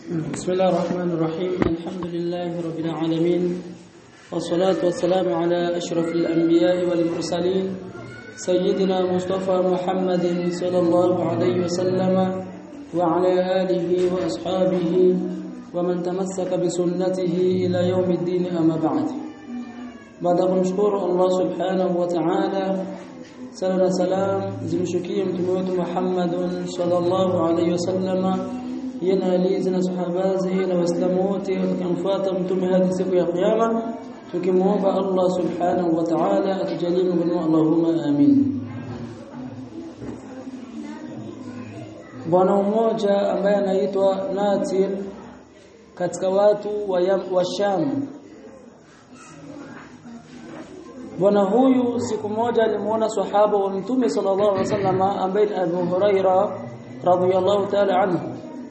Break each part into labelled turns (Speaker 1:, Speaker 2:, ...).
Speaker 1: بسم الله الرحمن الرحيم. الحمد لله رب العالمين، والصلاة والسلام على أشرف الأنبياء والمرسلين سيدنا مصطفى محمد صلى الله عليه وسلم وعلى آله وأصحابه ومن تمسك بسنته إلى يوم الدين. أما بعد، بعد نشكر الله سبحانه وتعالى، سلام زمشكي متموت محمد صلى الله عليه وسلم yanalizi na sahaba zake na waislamu wote wakamfuata mtume hadi siku ya kiyama, tukimuomba Allah subhanahu wa ta'ala atujalie min Allahumma amin. Bwana mmoja ambaye anaitwa Natil katika watu wa Sham. Bwana huyu siku moja alimuona sahaba wa mtume sallallahu alaihi wasallam ambaye Abu Huraira radhiyallahu ta'ala anhu,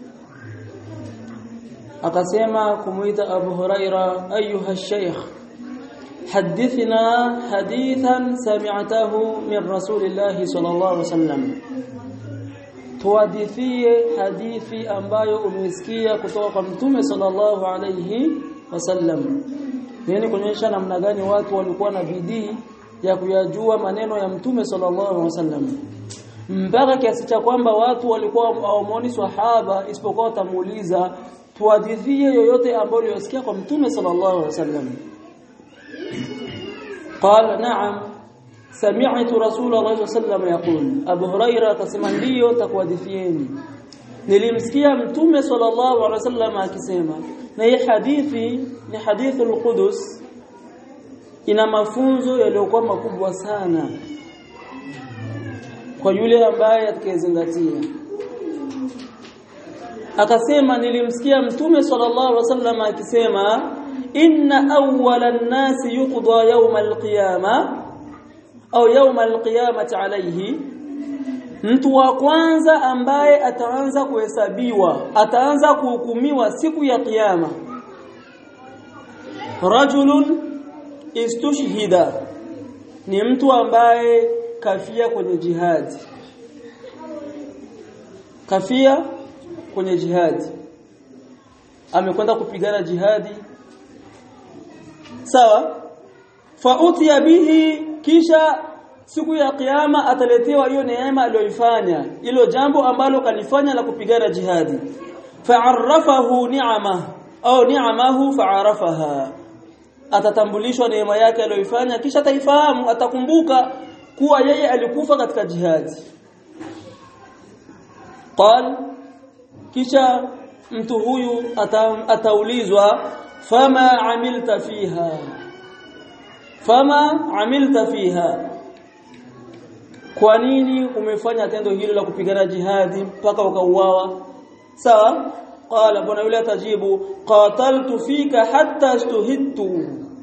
Speaker 1: akasema kumuita Abu Huraira, ayuha shaykh, hadithna hadithan sami'tahu min rasulillahi sallallahu alaihi wasallam, tuadithie hadithi ambayo umesikia kutoka kwa mtume sallallahu alaihi wasallam. Yani kuonyesha namna gani watu walikuwa na bidii ya kuyajua maneno ya mtume sallallahu alaihi wasallam, mpaka kiasi cha kwamba watu walikuwa hawamuoni sahaba isipokuwa watamuuliza tuadithie yoyote ambayo uliyosikia kwa mtume sallallahu alaihi wasallam. Qala na'am sami'tu rasulullah sallallahu alaihi wasallam yaqul, Abu Huraira akasema ndio takuadithieni, nilimsikia mtume sallallahu alaihi wasallam akisema. Na hii hadithi ni hadithul Qudus, ina mafunzo yaliyokuwa makubwa sana kwa yule ambaye atakayezingatia. Akasema nilimsikia mtume sallallahu alaihi wasallam akisema, inna awwalan nasi yuqda yawm al-qiyama au yawm al-qiyamati alayhi, mtu wa kwanza ambaye ataanza kuhesabiwa, ataanza kuhukumiwa siku ya kiyama, rajulun istushhida, ni mtu ambaye kafia kwenye jihad, kafia kwenye jihadi, amekwenda kupigana jihadi, sawa. Fa utiya bihi, kisha siku ya kiyama ataletewa hiyo neema aliyoifanya, hilo jambo ambalo kalifanya la kupigana jihadi. Fa'arrafahu ni'ama au ni'amahu fa'arafaha, atatambulishwa neema yake aliyoifanya, kisha ataifahamu, atakumbuka kuwa yeye alikufa katika jihadi. Qal, kisha mtu huyu ataulizwa, fama amilta fiha, fama amilta fiha, kwa nini umefanya tendo hilo la kupigana jihadi mpaka ukauawa, sawa. Qala, bwana yule atajibu, qataltu fika hatta istuhidtu,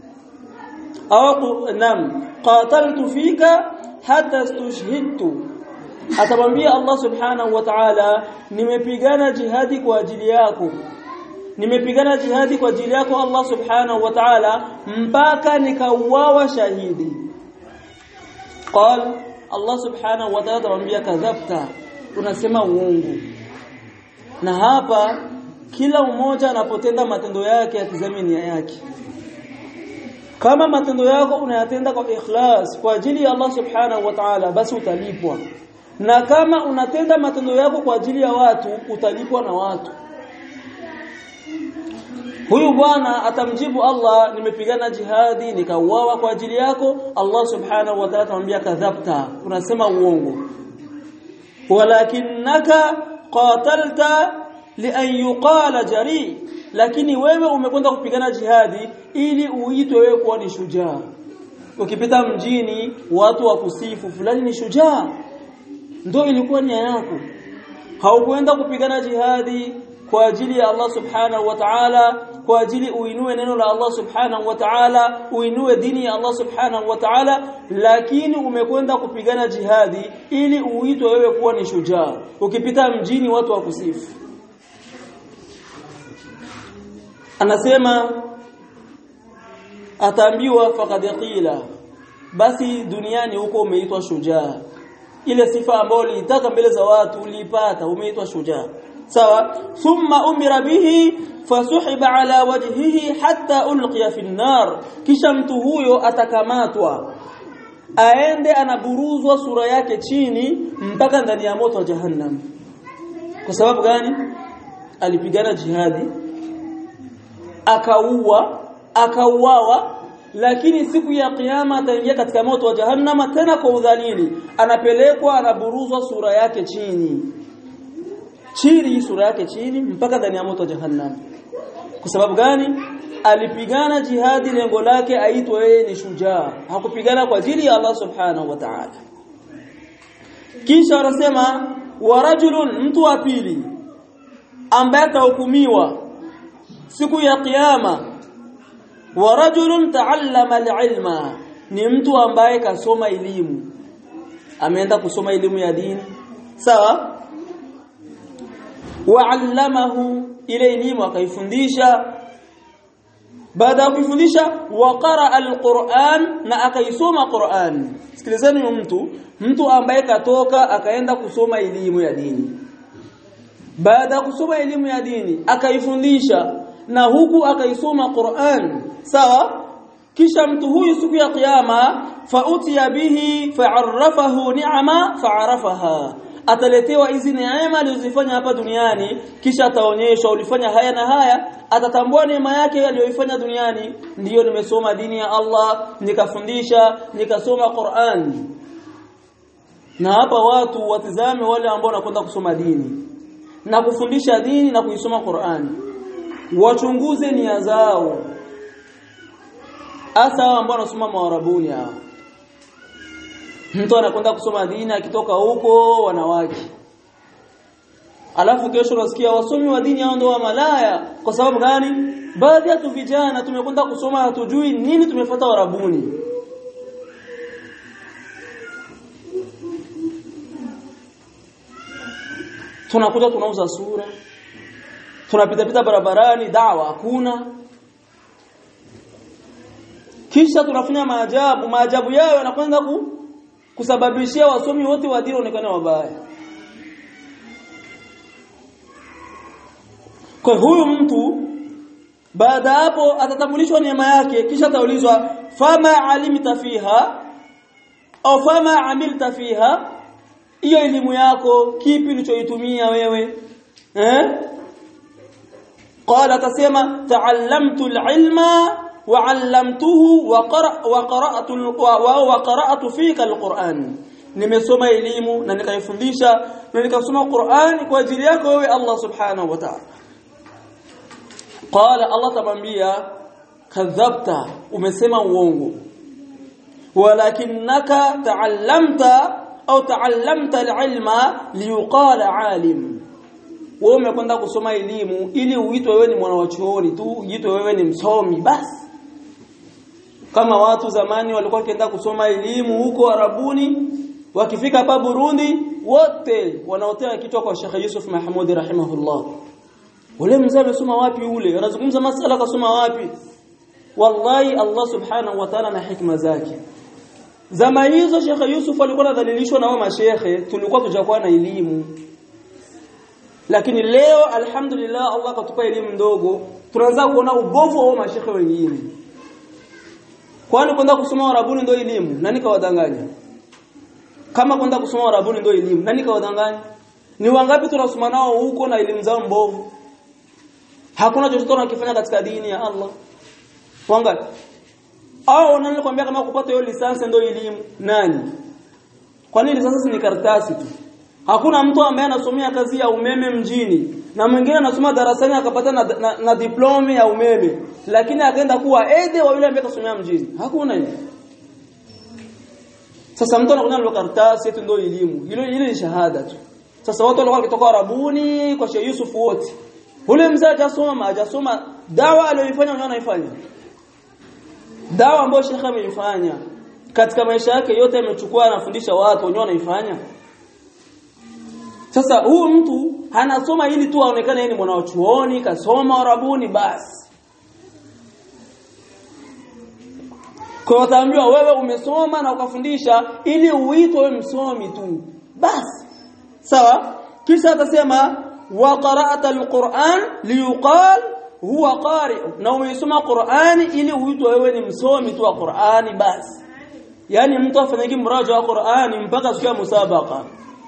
Speaker 1: au nam qataltu fika hatta istushhidtu. Atamwambia Allah subhanahu wa ta'ala, nimepigana jihadi kwa ajili yako, nimepigana jihadi kwa ajili yako Allah subhanahu wa ta'ala mpaka nikauawa shahidi. Qal, Allah subhanahu wa ta'ala atamwambia, kadhabta, unasema uongo. Na hapa kila mmoja anapotenda matendo yake atizame nia yake. Kama matendo yako unayatenda kwa ikhlas kwa ajili ya Allah subhanahu wa ta'ala, basi utalipwa. Na kama unatenda matendo yako kwa ajili ya watu, utalipwa na watu. Huyu bwana atamjibu Allah, nimepigana jihadi nikauawa kwa ajili yako. Allah subhanahu wa ta'ala atamwambia, kadhabta, unasema uongo. Walakinnaka qatalta li an yuqala jari, lakini wewe umekwenda kupigana jihadi ili uitwe wewe kuwa ni shujaa. Ukipita mjini watu wakusifu fulani ni shujaa, ndio ilikuwa nia yako. Haukwenda kupigana jihadi kwa ajili ya Allah subhanahu wa ta'ala, kwa ajili uinue neno la Allah subhanahu wa ta'ala, uinue dini ya Allah subhanahu wa ta'ala, lakini umekwenda kupigana jihadi ili uitwe wewe kuwa ni shujaa. Ukipita mjini watu wakusifu. Anasema ataambiwa, faqad qila, basi duniani huko umeitwa shujaa, ile sifa ambayo ulitaka mbele za watu uliipata, umeitwa shujaa. sawa thumma umira bihi fasuhiba ala wajhihi hatta ulqiya fi an-nar kisha mtu huyo atakamatwa aende anaburuzwa sura yake chini mpaka ndani ya moto wa jahannam. Kwa sababu gani? Alipigana jihadi akauawa lakini siku ya kiyama ataingia katika moto wa jahannam tena kwa udhalili, anapelekwa anaburuzwa sura yake chini sura yake chini mpaka ndani ya moto wa jahannam. Kwa sababu gani? Alipigana jihadi lengo lake aitwe yeye ni shujaa, hakupigana kwa ajili ya Allah subhanahu wa ta'ala. Kisha anasema wa rajulun, mtu wa pili ambaye atahukumiwa siku ya kiyama, wa rajulun ta'allama al-ilma, ni mtu ambaye kasoma elimu, ameenda kusoma elimu ya dini, sawa, wa 'allamahu, ile elimu akaifundisha, baada ya kufundisha wa qara al-Qur'an, na akaisoma Qur'an. Sikilizeni, mtu ambaye katoka akaenda kusoma elimu ya dini, baada ya kusoma elimu ya dini akaifundisha na huku akaisoma Qur'an, sawa, kisha mtu huyu siku ya kiyama fautiya bihi fa'arrafahu ni'ama fa'arafaha, ataletewa hizi neema alizofanya hapa duniani, kisha ataonyeshwa ulifanya haya na haya, atatambua neema yake aliyoifanya duniani. Ndiyo, nimesoma dini ya Allah, nikafundisha, nikasoma Qur'an. Na hapa watu watizame wale ambao wanakwenda kusoma dini na kufundisha dini na kuisoma Qur'an, wachunguze nia zao, hasa ambao wanasoma maarabuni hao. Mtu anakwenda kusoma dini, akitoka huko wanawake, alafu kesho unasikia wasomi wa dini hao ndio wa malaya. Kwa sababu gani? Baadhi ya vijana tumekwenda kusoma hatujui nini, tumefuata warabuni. Tunakuja tunauza sura, tunapita barabarani, dawa hakuna, kisha tunafanya maajabu yao yanakwenda kusababishia wasomi wote wa dini onekane wabaya. Kwa huyu mtu baada hapo atatambulishwa neema yake, kisha ataulizwa fama alimta fiha au fama amilta fiha, hiyo elimu yako kipi ulichoitumia wewe? Qala, atasema ta'allamtu al-ilma wa 'allamtuhu wa qara'tu fika al-Qur'an, nimesoma elimu na nikaifundisha na nikasoma Qur'an kwa ajili yako wewe Allah subhanahu wa ta'ala. Qala, Allah tamwambia kadhabta, umesema uongo, walakinaka ta'allamta au ta'allamta al-ilma liyuqala 'alim, wewe umekwenda kusoma elimu ili uitwe wewe ni mwanachuoni tu, uitwe wewe ni msomi basi. Kama watu zamani walikuwa wakienda kusoma elimu huko Arabuni, wakifika hapa Burundi wote wanaotea kichwa kwa Sheikh Yusuf Mahmud rahimahullah. Ule mzee amesoma wapi ule? Anazungumza masala kasoma wapi? Wallahi Allah subhanahu wa ta'ala na hikma zake. Zama hizo Sheikh Yusuf alikuwa anadhalilishwa na wao mashekhe, tulikuwa tujakuwa na elimu. Lakini leo alhamdulillah Allah katupa elimu ndogo, tunaanza kuona ubovu wa mashekhe wengine. Kwani kwenda kusoma Arabuni ndio elimu? Nani kawadanganya? Kama kwenda kusoma Arabuni ndio elimu, nani kawadanganya? Ni wangapi tunasoma nao huko na elimu zao mbovu? Hakuna chochote wanakifanya katika dini ya Allah. Wangapi? Au nani kwambia kama kupata hiyo lisansi ndio elimu? Nani? Kwa nini lisansi ni karatasi tu? Hakuna mtu ambaye anasomea kazi ya umeme mjini na mwingine anasoma darasani akapata na diploma ya umeme, lakini akaenda kuwa aide wa yule ambaye kasomea mjini. Hakuna hiyo. Sasa mtu anakuwa na karatasi tu ndio elimu. Ile ni shahada tu. Sasa watu walikuwa kutoka Arabuni kwa Sheikh Yusuf wote. Ule mzee hajasoma dawa aliyoifanya unaona anaifanya. Dawa ambayo Sheikh ameifanya katika maisha yake yote amechukua anafundisha watu unaona anaifanya. Sasa huyu mtu anasoma ili tu aonekane yeye ni mwanachuoni, kasoma Arabuni basi. Kwa wataambiwa wewe umesoma na ukafundisha ili uitwe wewe msomi tu. Basi. Sawa? Kisha atasema wa qara'ta alquran liyuqal huwa qari, na umesoma Qur'ani ili uitwe wewe ni msomi tu wa Qur'ani basi. Yani mtu afanyike mraja wa Qur'ani mpaka siku ya musabaqa.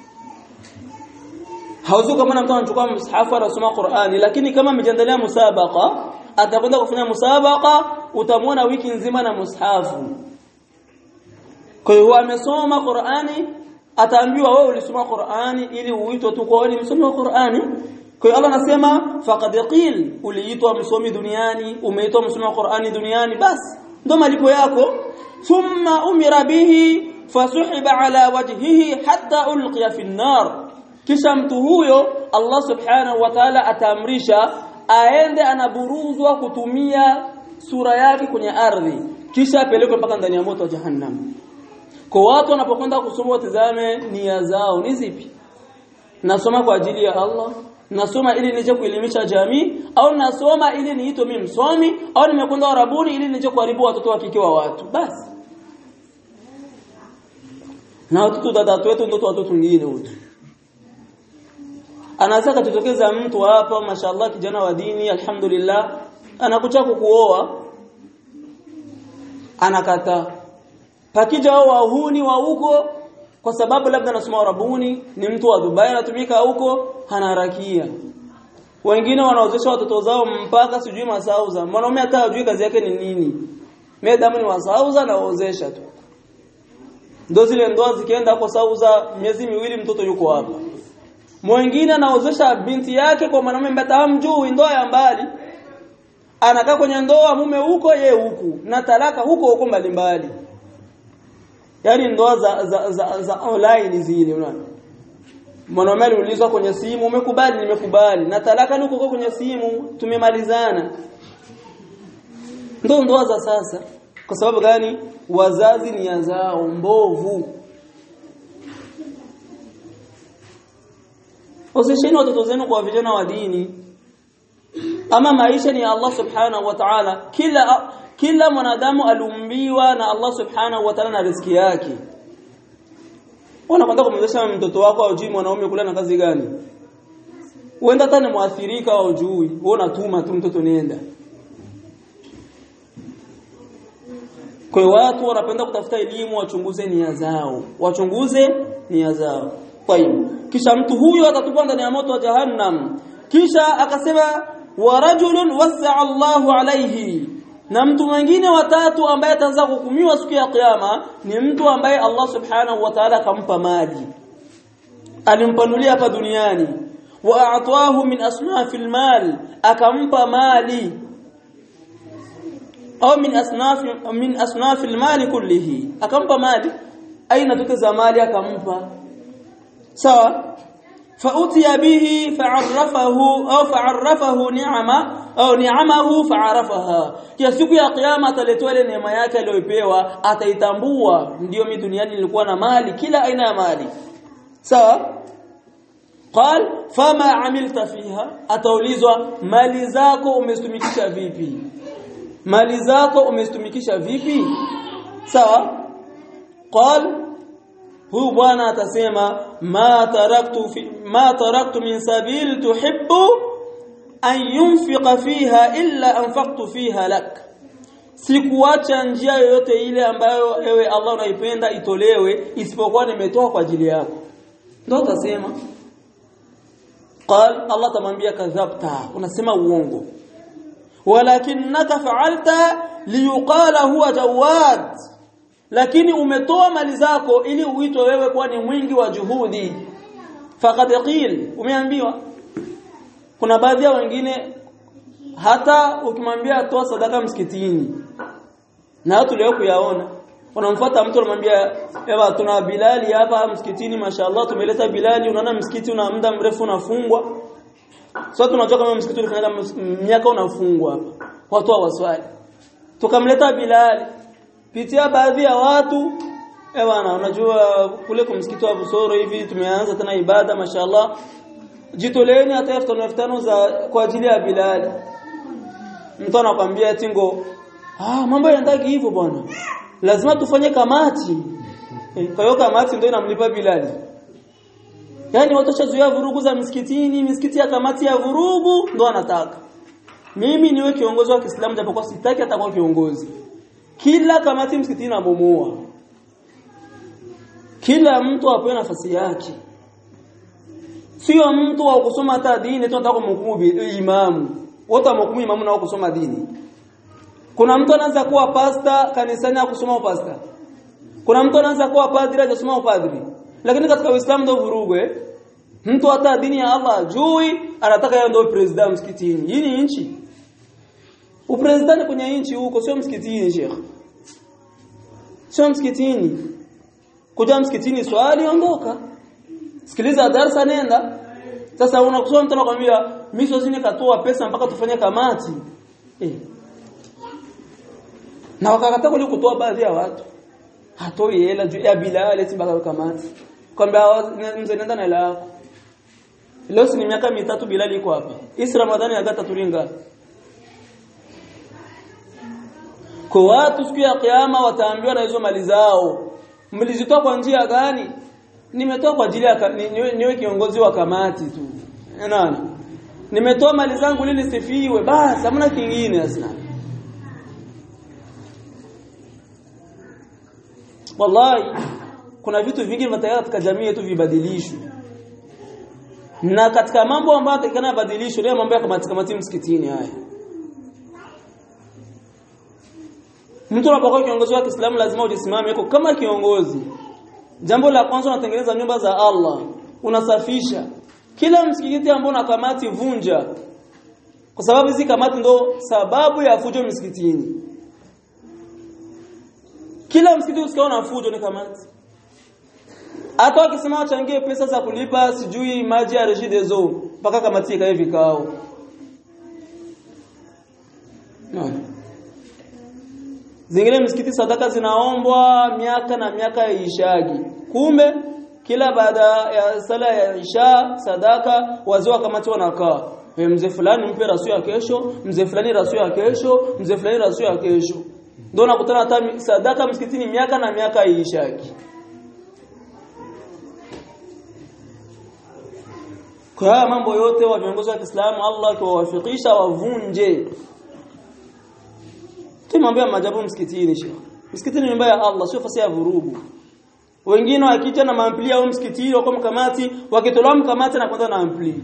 Speaker 1: Hauzu kama mtu anachukua mshafu anasoma Qur'ani, lakini kama amejiandalia musabaqa, atakwenda kufanya musabaqa, utamwona wiki nzima na mushafu. Kwa hiyo amesoma Qur'ani, ataambiwa wewe ulisoma Qur'ani ili uitwe tu kwa ni msomi wa Qur'ani. Kwa hiyo Allah anasema faqad qil, uliitwa msomi duniani, umeitwa msomi wa Qur'ani duniani, basi ndo malipo yako. Thumma umira bihi fasuhiba ala wajhihi hatta ulqiya fi an-nar, kisha mtu huyo Allah subhanahu wa ta'ala ataamrisha aende anaburuzwa kutumia sura yake kwenye ardhi, kisha apelekwe mpaka ndani ya moto wa jahannam. Kwa watu wanapokwenda kusoma watazame nia zao ni zipi. Nasoma kwa ajili ya Allah, nasoma ili nije kuelimisha jamii, au nasoma ili niitwe mimi msomi, au nimekwenda Arabuni ili nije kuharibu watoto wa kike wa watu. Basi. Na watoto dada wetu ndio watoto wengine wote. Anaweza katotokeza mtu hapa mashallah kijana wa dini alhamdulillah anakucha kukuoa, anakataa. Pakija wahuni wa huko kwa sababu labda anasoma Arabuni, ni mtu wa Dubai anatumika huko, hanarakia. Wengine wanaozesha watoto zao mpaka sijui masauza. Mwanaume hata hajui kazi yake ni nini. Medamu ni wasauza na waozesha tu. Ndio zile ndoa zikienda kwa sauza miezi miwili mtoto yuko hapa. Mwingine anaozesha binti yake kwa mwanaume ambaye hamjui, ndoa ya mbali. Anakaa kwenye ndoa mume huko yeye huku, na talaka huko mbalimbali. Yaani ndoa za online zile unaona. Mwanaume aliulizwa kwenye simu, umekubali? Nimekubali. Na talaka ni huko kwenye simu, tumemalizana. Ndio ndoa za sasa. Kwa sababu gani? Wazazi nia zao mbovu. Usisheni watoto zenu kwa vijana wa dini. Ama maisha ni Allah subhanahu wa ta'ala. Kila mwanadamu aliumbiwa na Allah subhanahu wa ta'ala na riziki yake. Unakwenda kumwezesha mtoto wako aujui mwanaume kula na kazi gani? Uenda hata ni muathirika au ujui, wewe unatuma tu mtoto nenda. Kwa hiyo watu wanapenda kutafuta elimu, wachunguze nia zao. Wachunguze nia zao. Kwa hiyo kisha mtu huyo atatupwa ndani ya moto wa jahannam. Kisha akasema wa rajulun wasi'a Allahu alayhi, na mtu mwingine watatu ambaye ataanza kuhukumiwa siku ya kiyama ni mtu ambaye Allah subhanahu wa ta'ala akampa mali, alimpanulia hapa duniani, wa a'tahu min asnafil mal, akampa mali, au min asnafil mali kullihi, akampa mali, aina tukeza mali akampa. Sawa? فأتي به فعرفه نعمه فعرفها. Kia siku ya kiyama ataletwa ile neema yake aliyopewa, ataitambua. Ndio mimi duniani nilikuwa na mali, kila aina ya mali. Sawa? Qal fama amilta fiha, ataulizwa mali zako umezitumikisha vipi? Mali zako umezitumikisha vipi? Sawa? Qal, huyu bwana atasema ma taraktu min sabil tuhibbu an yunfiqa fiha illa anfaqtu fiha lak, sikuacha njia yoyote ile ambayo ewe Allah unaipenda itolewe isipokuwa nimetoa kwa ajili yako. Ndio utasema. Qal, Allah tamwambia kadhabta, unasema uongo. Walakinnaka fa'alta liyuqala huwa jawad, lakini umetoa mali zako ili uitwe wewe kuwa ni mwingi wa juhudi. Faqad qil, umeambiwa. Kuna baadhi ya wengine hata ukimwambia toa sadaka msikitini, na watu leo kuyaona, unamfuata mtu unamwambia ewa tuna Bilali hapa msikitini, mashaallah tumeleta Bilali, unaona msikiti una muda mrefu unafungwa. Sasa tunajua kama msikiti unaenda miaka unafungwa hapa, watu hawaswali, tukamleta Bilali. Pitia baadhi ya watu bwana, unajua kule kwa msikiti wa Busoro hivi tumeanza tena ibada mashaallah, jitoleeni hata 1500 za kwa ajili ya Bilal. Mtu anakuambia tingo, mambo yanataka hivyo bwana, lazima tufanye kamati. Kwa hiyo kamati ndio inamlipa Bilal. Yaani watu washazoea vurugu za misikitini, misikiti ya kamati ya vurugu ndo anataka. Mimi niwe kiongozi wa Kiislamu japokuwa sitaki atakuwa kiongozi. Kila kamati msikitini nabomoa. Kila mtu apewe nafasi yake. Sio mtu wa kusoma hata dini tu anataka kumhukumu imamu. Wote wamhukumu imamu na kusoma dini. Kuna mtu anaanza kuwa pasta kanisani akusoma upasta. Kuna mtu anaanza kuwa padri ajasoma upadri. Lakini katika Uislamu ndio vurugu Mtu hata dini ya Allah ajui anataka yeye ndio president msikitini. Hii ni nchi. Upresident kwenye nchi huko sio msikitini Sheikh. Sio msikitini. Kuja msikitini swali ondoka. Sikiliza darasa nenda. Sasa unakusoma mtu anakuambia mimi siwezi nikatoa pesa mpaka tufanye kamati. Na wakakataa kule kutoa baadhi ya watu. Hatoi hela juu ya Bilal eti mpaka kamati. Kwamba mzee nenda na hela yako. Leo si miaka 3 Bilal iko hapa. Isi Ramadhani agata turinga. Kwa watu siku ya kiyama wataambiwa na hizo mali zao. Mlizitoa kwa njia gani? Nimetoa kwa ajili ya niwe kiongozi wa kamati tu. Unaona? Nimetoa mali zangu ili nisifiwe. Basi hamna kingine asna. Wallahi kuna vitu vingi vinataka katika jamii yetu vibadilishwe. Na katika mambo ambayo yatakana badilishwe ni mambo ya kamati msikitini haya. Mtu unapokuwa kiongozi wa Kiislamu lazima ujisimame yuko kama kiongozi. Jambo la kwanza unatengeneza nyumba za Allah, unasafisha. Kila msikiti ambao una kamati vunja. Kwa sababu hizi kamati ndo sababu ya fujo msikitini. Kila msikiti usikao na fujo ni kamati. Hata wakisema wachangie pesa za kulipa sijui maji ya Regideso mpaka kamati ikae vikao. Zingine msikiti sadaka zinaombwa miaka na miaka ishagi. Kumbe kila baada ya sala ya isha sadaka wazee wa kamati wanakaa. Mzee fulani mpe rasu ya kesho, mzee fulani rasu ya kesho, mzee fulani rasu ya kesho. Ndio nakutana hata sadaka msikitini miaka na miaka ishagi. Kwa mambo yote wa viongozi wa Kiislamu Allah akiwafikisha wavunje. Tumwambia majabu msikitini Sheikh. Msikitini ni nyumba ya Allah, sio fasi ya vurugu. Wengine wakija na maampli au msikitini wako mkamati, wakitolewa mkamati na kwenda na ampli.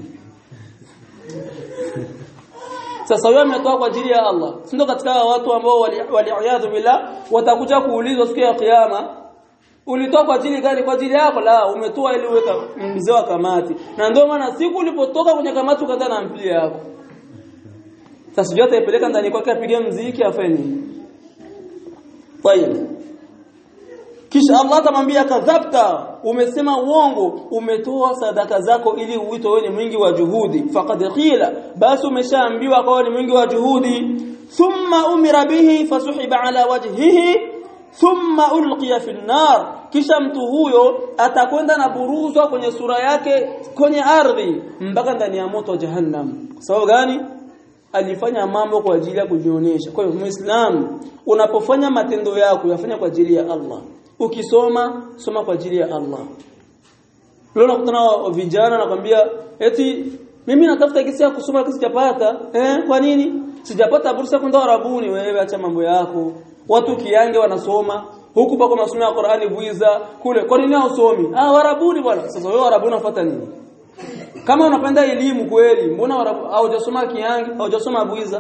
Speaker 1: Sasa wewe umetoa kwa ajili ya Allah. Sio katika watu ambao wali'iyadhu billah watakuja kuulizwa siku ya kiyama. Ulitoa kwa ajili gani? Kwa ajili yako? La, umetoa ili uweka mzee wa kamati. Na ndio maana siku ulipotoka kwenye kamati ukaenda na ampli yako. Sasa sijui ataipeleka ndani kwake apige muziki afanye. Tayeb. Kisha Allah atamwambia kadhabta, umesema uongo, umetoa sadaka zako ili uito wewe ni mwingi wa juhudi. Faqad qila, basi umeshaambiwa kwa ni mwingi wa juhudi. Thumma umira bihi fasuhiba ala wajhihi thumma ulqiya fi an-nar, kisha mtu huyo atakwenda na buruzwa kwenye sura yake kwenye ardhi mpaka ndani ya moto wa jahannam. Kwa sababu gani? Alifanya mambo kwa ajili ya kujionyesha. Kwa hiyo Muislamu unapofanya matendo yako yafanya kwa ajili ya Allah. Ukisoma soma kwa ajili ya Allah. Leo nakutana vijana nakwambia eti mimi natafuta kesi ya kusoma lakini sijapata. Kwa nini? Sijapata bursa kwenda Arabuni. Wewe acha mambo yako. Watu kiange wanasoma huku pako masomo ya Qur'ani buiza kule. Kwa nini hausomi? Warabuni bwana. Sasa wewe Arabuni unafuata nini? Kama unapenda elimu kweli, mbona hujasoma kiange, hujasoma buiza?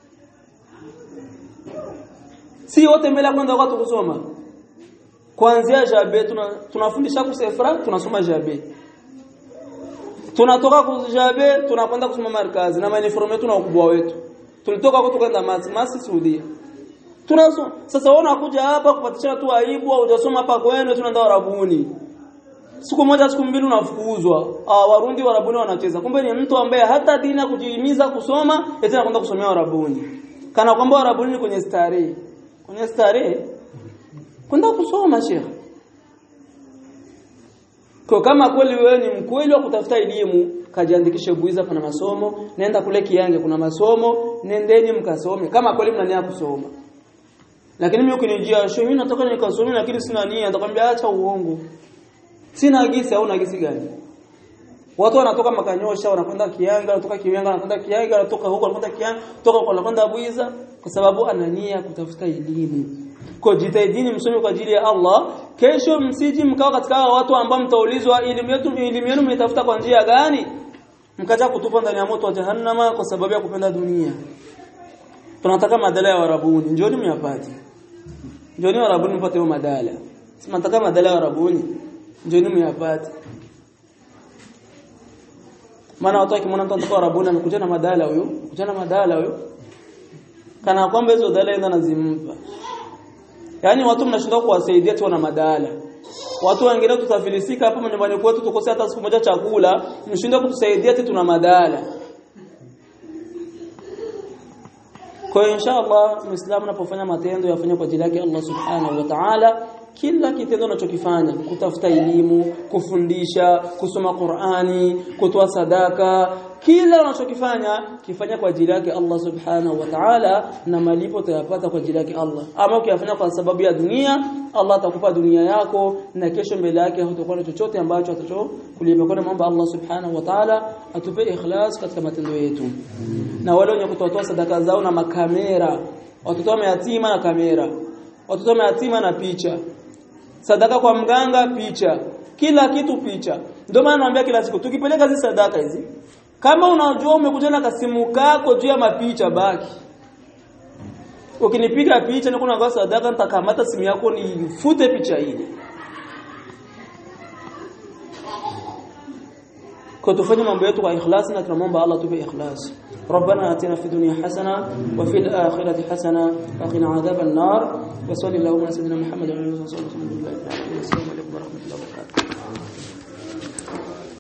Speaker 1: Si wote mbele kwenda watu kusoma. Kuanzia jabe tunafundisha kusefra, tunasoma jabe. Tunatoka kujabe, tunakwenda kusoma markazi na uniform yetu na ukubwa wetu. Tulitoka huko tukaenda Masi Saudia. Tunasoma. Sasa wewe unakuja hapa kupatisha tu aibu au hujasoma hapa kwenu tunaenda Arabuni. Siku moja siku mbili unafukuzwa. Warundi Warabuni wanacheza. Kumbe ni mtu ambaye hata dini ya kujihimiza kusoma, eti anakwenda kusomea Warabuni. Kana kwamba Warabuni ni kwenye starehe. Kwenye starehe kwenda kusoma Sheikh. Kwa kama kweli wewe ni mkweli wa kutafuta elimu, kajiandikishe buiza pana masomo, nenda kule Kiange kuna masomo, nendeni mkasome kama kweli mna nia kusoma. Lakini mimi ukinijia, "Sheikh, mimi nataka nikasome lakini sina nia." Nitakwambia acha uongo. Sina agisi au nagisi gani? Watu wanatoka Makanyosha wanakwenda Kianga, wanatoka Kianga wanakwenda Kianga, wanatoka huko wanakwenda Kianga, kutoka huko wanakwenda Buiza kwa sababu ana nia kutafuta elimu. Kwa jitahidini msome kwa ajili ya Allah. Kesho msiji mkao katika watu ambao mtaulizwa elimu yenu mtafuta kwa njia gani? Mkaja kutupa ndani ya moto wa jahannama kwa sababu ya kupenda dunia. Tunataka madala ya Warabuni, njooni myapate. Njooni Warabuni mpate hiyo madala. Tunataka madala ya Warabuni, njooni myapate. Maana watu wakimwona mtu anatoka Warabuni amekuja na madala huyo, kuja na madala huyo. Kana kwamba hizo dala enda nazimpa. Yaani watu mnashindwa kuwasaidia tu na madala. Watu wengine tutafilisika hapa nyumbani kwetu tukose hata siku moja chakula, mshindwa kutusaidia eti tuna madala. Kwa inshallah Muislamu anapofanya matendo yafanye kwa ajili yake Allah Subhanahu wa Ta'ala. Kila kitendo unachokifanya, kutafuta elimu, kufundisha, kusoma Qur'ani, kutoa sadaka, kila unachokifanya kifanya kwa ajili yake Allah Subhanahu wa Ta'ala na malipo utayapata kwa ajili yake Allah. Ama ukiyafanya kwa sababu ya dunia, Allah atakupa dunia yako na kesho mbele yake hutakuwa na chochote ambacho atachokulipa. Kwa maana Allah Subhanahu wa Ta'ala atupe ikhlas katika matendo yetu. Na wale wenye kutoa sadaka zao na makamera, watoto mayatima na kamera, watoto mayatima na picha, sadaka kwa mganga picha, kila kitu picha. Ndio maana naambia kila siku tukipeleka hizi sadaka hizi, kama unajua umekuja na kasimu kako juu ya mapicha baki. Ukinipiga picha na kuna sadaka nitakamata simu yako nifute picha ile. Kwa tufanye mambo yetu kwa ikhlas na tunamwomba Allah tupe ikhlas. ربنا آتنا في الدنيا حسنة وفي الآخرة حسنة وقنا عذاب النار وصلى الله على سيدنا محمد وعلى آله وصحبه وسلم. السلام عليكم ورحمة الله وبركاته.